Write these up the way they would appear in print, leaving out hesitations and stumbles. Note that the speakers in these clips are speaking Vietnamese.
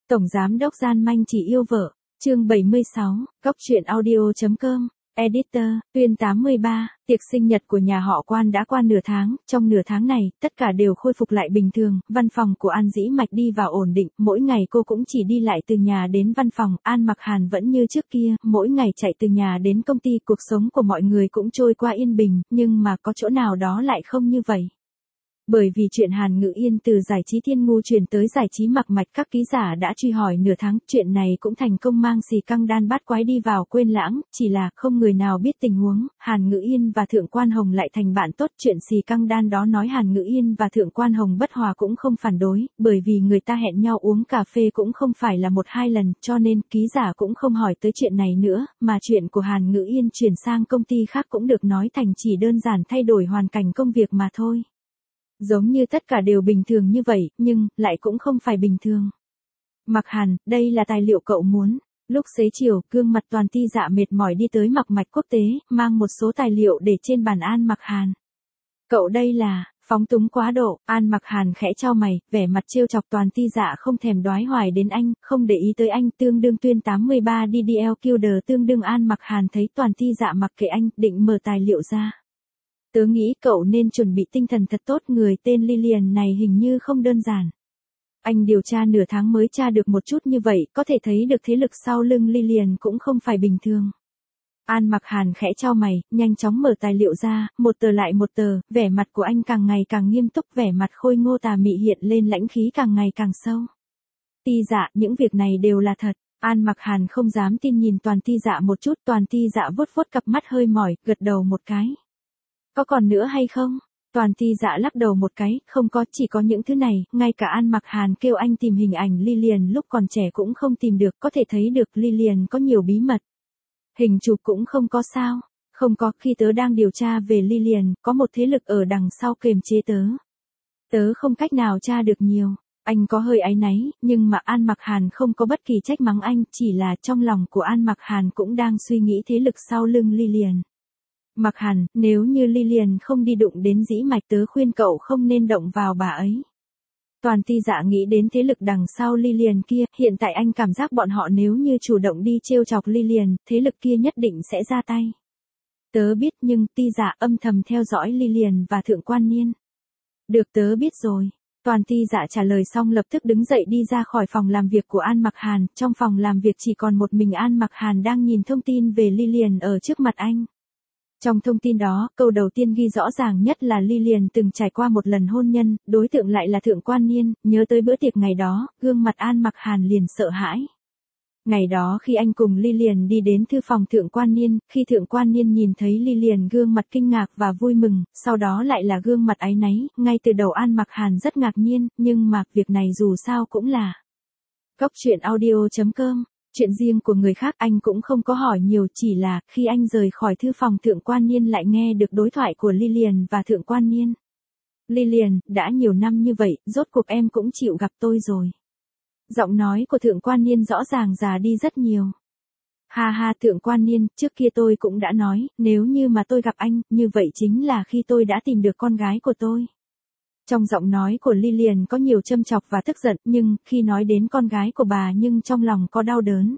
Tổng giám đốc gian manh chỉ yêu vợ, chương 76, Góc truyện audio.com, Editor, tuyên 83, tiệc sinh nhật của nhà họ Quan đã qua nửa tháng, trong nửa tháng này, tất cả đều khôi phục lại bình thường, văn phòng của An Dĩ Mạch đi vào ổn định, mỗi ngày cô cũng chỉ đi lại từ nhà đến văn phòng, An Mặc Hàn vẫn như trước kia, mỗi ngày chạy từ nhà đến công ty, cuộc sống của mọi người cũng trôi qua yên bình, nhưng mà có chỗ nào đó lại không như vậy. Bởi vì chuyện Hàn Ngữ Yên từ giải trí Thiên Ngu chuyển tới giải trí Mặc Mạch, các ký giả đã truy hỏi nửa tháng, chuyện này cũng thành công mang xì căng đan bát quái đi vào quên lãng, chỉ là không người nào biết tình huống, Hàn Ngữ Yên và Thượng Quan Hồng lại thành bạn tốt, chuyện xì căng đan đó nói Hàn Ngữ Yên và Thượng Quan Hồng bất hòa cũng không phản đối, bởi vì người ta hẹn nhau uống cà phê cũng không phải là một hai lần, cho nên ký giả cũng không hỏi tới chuyện này nữa, mà chuyện của Hàn Ngữ Yên chuyển sang công ty khác cũng được nói thành chỉ đơn giản thay đổi hoàn cảnh công việc mà thôi. Giống như tất cả đều bình thường như vậy, nhưng, lại cũng không phải bình thường. Mặc Hàn, đây là tài liệu cậu muốn. Lúc xế chiều, gương mặt Toàn Ti Dạ mệt mỏi đi tới Mặc Mạch Quốc tế, mang một số tài liệu để trên bàn An Mặc Hàn. Cậu đây là, phóng túng quá độ, An Mặc Hàn khẽ chau mày, vẻ mặt trêu chọc. Toàn Ti Dạ không thèm đoái hoài đến anh, không để ý tới anh, tương đương tuyên 83 DDL Killer tương đương. An Mặc Hàn thấy Toàn Ti Dạ mặc kệ anh, định mở tài liệu ra. Tớ nghĩ cậu nên chuẩn bị tinh thần thật tốt, người tên Lillian này hình như không đơn giản. Anh điều tra nửa tháng mới tra được một chút như vậy, có thể thấy được thế lực sau lưng Lillian cũng không phải bình thường. An Mặc Hàn khẽ chau mày, nhanh chóng mở tài liệu ra, một tờ lại một tờ, vẻ mặt của anh càng ngày càng nghiêm túc, vẻ mặt khôi ngô tà mị hiện lên lãnh khí càng ngày càng sâu. Ti Dạ, những việc này đều là thật. An Mặc Hàn không dám tin nhìn Toàn Ti Dạ một chút, Toàn Ti Dạ vuốt vuốt cặp mắt hơi mỏi, gật đầu một cái. Có còn nữa hay không? Toàn Ti Dạ lắc đầu một cái, không có, chỉ có những thứ này, ngay cả An Mặc Hàn kêu anh tìm hình ảnh Lillian lúc còn trẻ cũng không tìm được, có thể thấy được Lillian có nhiều bí mật. Hình chụp cũng không có sao? Không có, khi tớ đang điều tra về Lillian, có một thế lực ở đằng sau kiềm chế tớ. Tớ không cách nào tra được nhiều. Anh có hơi áy náy, nhưng mà An Mặc Hàn không có bất kỳ trách mắng anh, chỉ là trong lòng của An Mặc Hàn cũng đang suy nghĩ thế lực sau lưng Lillian. Mặc Hàn, nếu như Lillian không đi đụng đến Dĩ Mạch, tớ khuyên cậu không nên động vào bà ấy. Toàn Ti Dạ nghĩ đến thế lực đằng sau Lillian kia, hiện tại anh cảm giác bọn họ nếu như chủ động đi trêu chọc Lillian, thế lực kia nhất định sẽ ra tay. Tớ biết, nhưng Ti Dạ âm thầm theo dõi Lillian và Thượng Quan Niên. Được, tớ biết rồi. Toàn Ti Dạ trả lời xong lập tức đứng dậy đi ra khỏi phòng làm việc của An Mặc Hàn, trong phòng làm việc chỉ còn một mình An Mặc Hàn đang nhìn thông tin về Lillian ở trước mặt anh. Trong thông tin đó, câu đầu tiên ghi rõ ràng nhất là Lillian từng trải qua một lần hôn nhân, đối tượng lại là Thượng Quan Niên, nhớ tới bữa tiệc ngày đó, gương mặt An Mặc Hàn liền sợ hãi. Ngày đó khi anh cùng Lillian đi đến thư phòng Thượng Quan Niên, khi Thượng Quan Niên nhìn thấy Lillian gương mặt kinh ngạc và vui mừng, sau đó lại là gương mặt áy náy, ngay từ đầu An Mặc Hàn rất ngạc nhiên, nhưng mà, việc này dù sao cũng là Góc truyện audio.com. Chuyện riêng của người khác anh cũng không có hỏi nhiều, chỉ là, khi anh rời khỏi thư phòng Thượng Quan Niên lại nghe được đối thoại của Lillian và Thượng Quan Niên. Lillian, đã nhiều năm như vậy, rốt cuộc em cũng chịu gặp tôi rồi. Giọng nói của Thượng Quan Niên rõ ràng già đi rất nhiều. Ha ha, Thượng Quan Niên, trước kia tôi cũng đã nói, nếu như mà tôi gặp anh, như vậy chính là khi tôi đã tìm được con gái của tôi. Trong giọng nói của Lillian có nhiều châm chọc và tức giận, nhưng, khi nói đến con gái của bà nhưng trong lòng có đau đớn.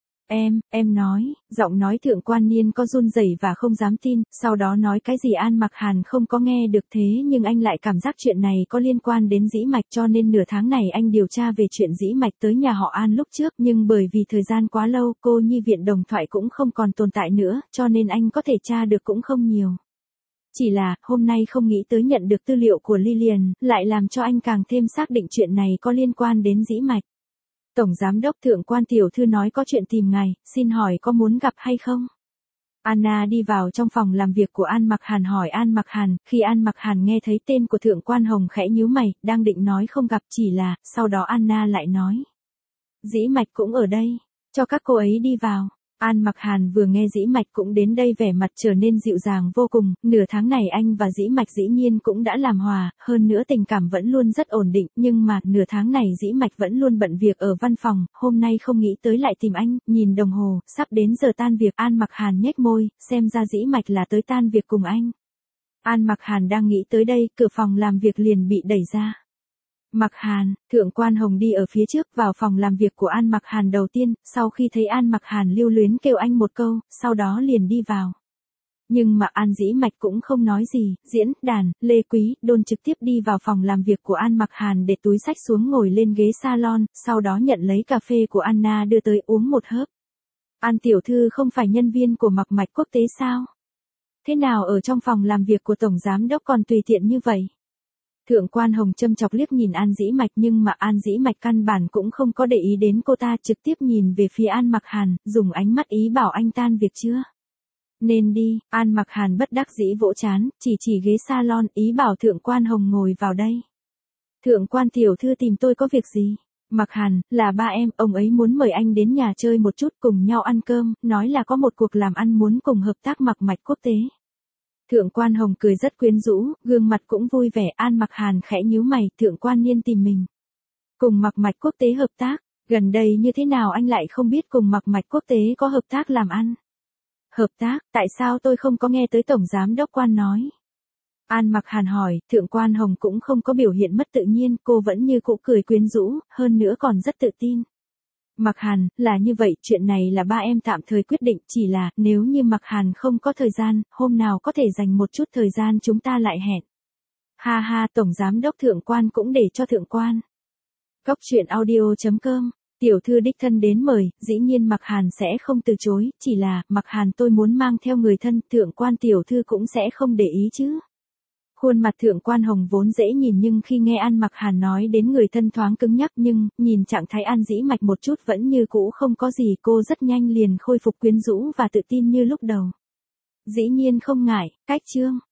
Em nói, giọng nói Thượng Quan Niên có run rẩy và không dám tin, sau đó nói cái gì An Mặc Hàn không có nghe được, thế nhưng anh lại cảm giác chuyện này có liên quan đến Dĩ Mạch, cho nên nửa tháng này anh điều tra về chuyện Dĩ Mạch tới nhà họ An lúc trước, nhưng bởi vì thời gian quá lâu, cô nhi viện đồng thoại cũng không còn tồn tại nữa, cho nên anh có thể tra được cũng không nhiều. Chỉ là, hôm nay không nghĩ tới nhận được tư liệu của Lillian, lại làm cho anh càng thêm xác định chuyện này có liên quan đến Dĩ Mạch. Tổng giám đốc Thượng Quan tiểu thư nói có chuyện tìm ngài, xin hỏi có muốn gặp hay không? Anna đi vào trong phòng làm việc của An Mặc Hàn hỏi An Mặc Hàn, khi An Mặc Hàn nghe thấy tên của Thượng Quan Hồng khẽ nhíu mày, đang định nói không gặp, chỉ là, sau đó Anna lại nói. Dĩ Mạch cũng ở đây, cho các cô ấy đi vào. An Mặc Hàn vừa nghe Dĩ Mạch cũng đến đây vẻ mặt trở nên dịu dàng vô cùng, nửa tháng này anh và Dĩ Mạch dĩ nhiên cũng đã làm hòa, hơn nữa tình cảm vẫn luôn rất ổn định, nhưng mà, nửa tháng này Dĩ Mạch vẫn luôn bận việc ở văn phòng, hôm nay không nghĩ tới lại tìm anh, nhìn đồng hồ, sắp đến giờ tan việc, An Mặc Hàn nhếch môi, xem ra Dĩ Mạch là tới tan việc cùng anh. An Mặc Hàn đang nghĩ tới đây, cửa phòng làm việc liền bị đẩy ra. Mặc Hàn, Thượng Quan Hồng đi ở phía trước vào phòng làm việc của An Mặc Hàn đầu tiên, sau khi thấy An Mặc Hàn lưu luyến kêu anh một câu, sau đó liền đi vào. Nhưng mà An Dĩ Mạch cũng không nói gì, diễn, đàn, Lê Quý, Đôn trực tiếp đi vào phòng làm việc của An Mặc Hàn để túi xách xuống ngồi lên ghế salon, sau đó nhận lấy cà phê của Anna đưa tới uống một hớp. An tiểu thư không phải nhân viên của Mặc Mạch Quốc tế sao? Thế nào ở trong phòng làm việc của Tổng Giám Đốc còn tùy tiện như vậy? Thượng Quan Hồng châm chọc liếc nhìn An Dĩ Mạch nhưng mà An Dĩ Mạch căn bản cũng không có để ý đến cô ta, trực tiếp nhìn về phía An Mặc Hàn, dùng ánh mắt ý bảo anh tan việc chưa? Nên đi, An Mặc Hàn bất đắc dĩ vỗ chán, chỉ ghế salon, ý bảo Thượng Quan Hồng ngồi vào đây. Thượng Quan tiểu thư tìm tôi có việc gì? Mặc Hàn, là ba em, ông ấy muốn mời anh đến nhà chơi một chút cùng nhau ăn cơm, nói là có một cuộc làm ăn muốn cùng hợp tác Mặc Mạch Quốc tế. Thượng Quan Hồng cười rất quyến rũ, gương mặt cũng vui vẻ. An Mặc Hàn khẽ nhíu mày, Thượng Quan Niên tìm mình. Cùng Mặc Mạch Quốc tế hợp tác, gần đây như thế nào anh lại không biết cùng Mặc Mạch Quốc tế có hợp tác làm ăn? Hợp tác, tại sao tôi không có nghe tới Tổng Giám Đốc Quan nói? An Mặc Hàn hỏi, Thượng Quan Hồng cũng không có biểu hiện mất tự nhiên, cô vẫn như cũ cười quyến rũ, hơn nữa còn rất tự tin. Mặc Hàn, là như vậy, chuyện này là ba em tạm thời quyết định, chỉ là, nếu như Mặc Hàn không có thời gian, hôm nào có thể dành một chút thời gian chúng ta lại hẹn. Ha ha, Tổng Giám Đốc Thượng Quan cũng để cho Thượng Quan. Góc truyện audio.com, tiểu thư đích thân đến mời, dĩ nhiên Mặc Hàn sẽ không từ chối, chỉ là, Mặc Hàn tôi muốn mang theo người thân, Thượng Quan tiểu thư cũng sẽ không để ý chứ. Khuôn mặt Thượng Quan Hồng vốn dễ nhìn nhưng khi nghe An Mặc Hàn nói đến người thân thoáng cứng nhắc, nhưng, nhìn trạng thái An Dĩ Mạch một chút vẫn như cũ không có gì, cô rất nhanh liền khôi phục quyến rũ và tự tin như lúc đầu. Dĩ nhiên không ngại, cách chương.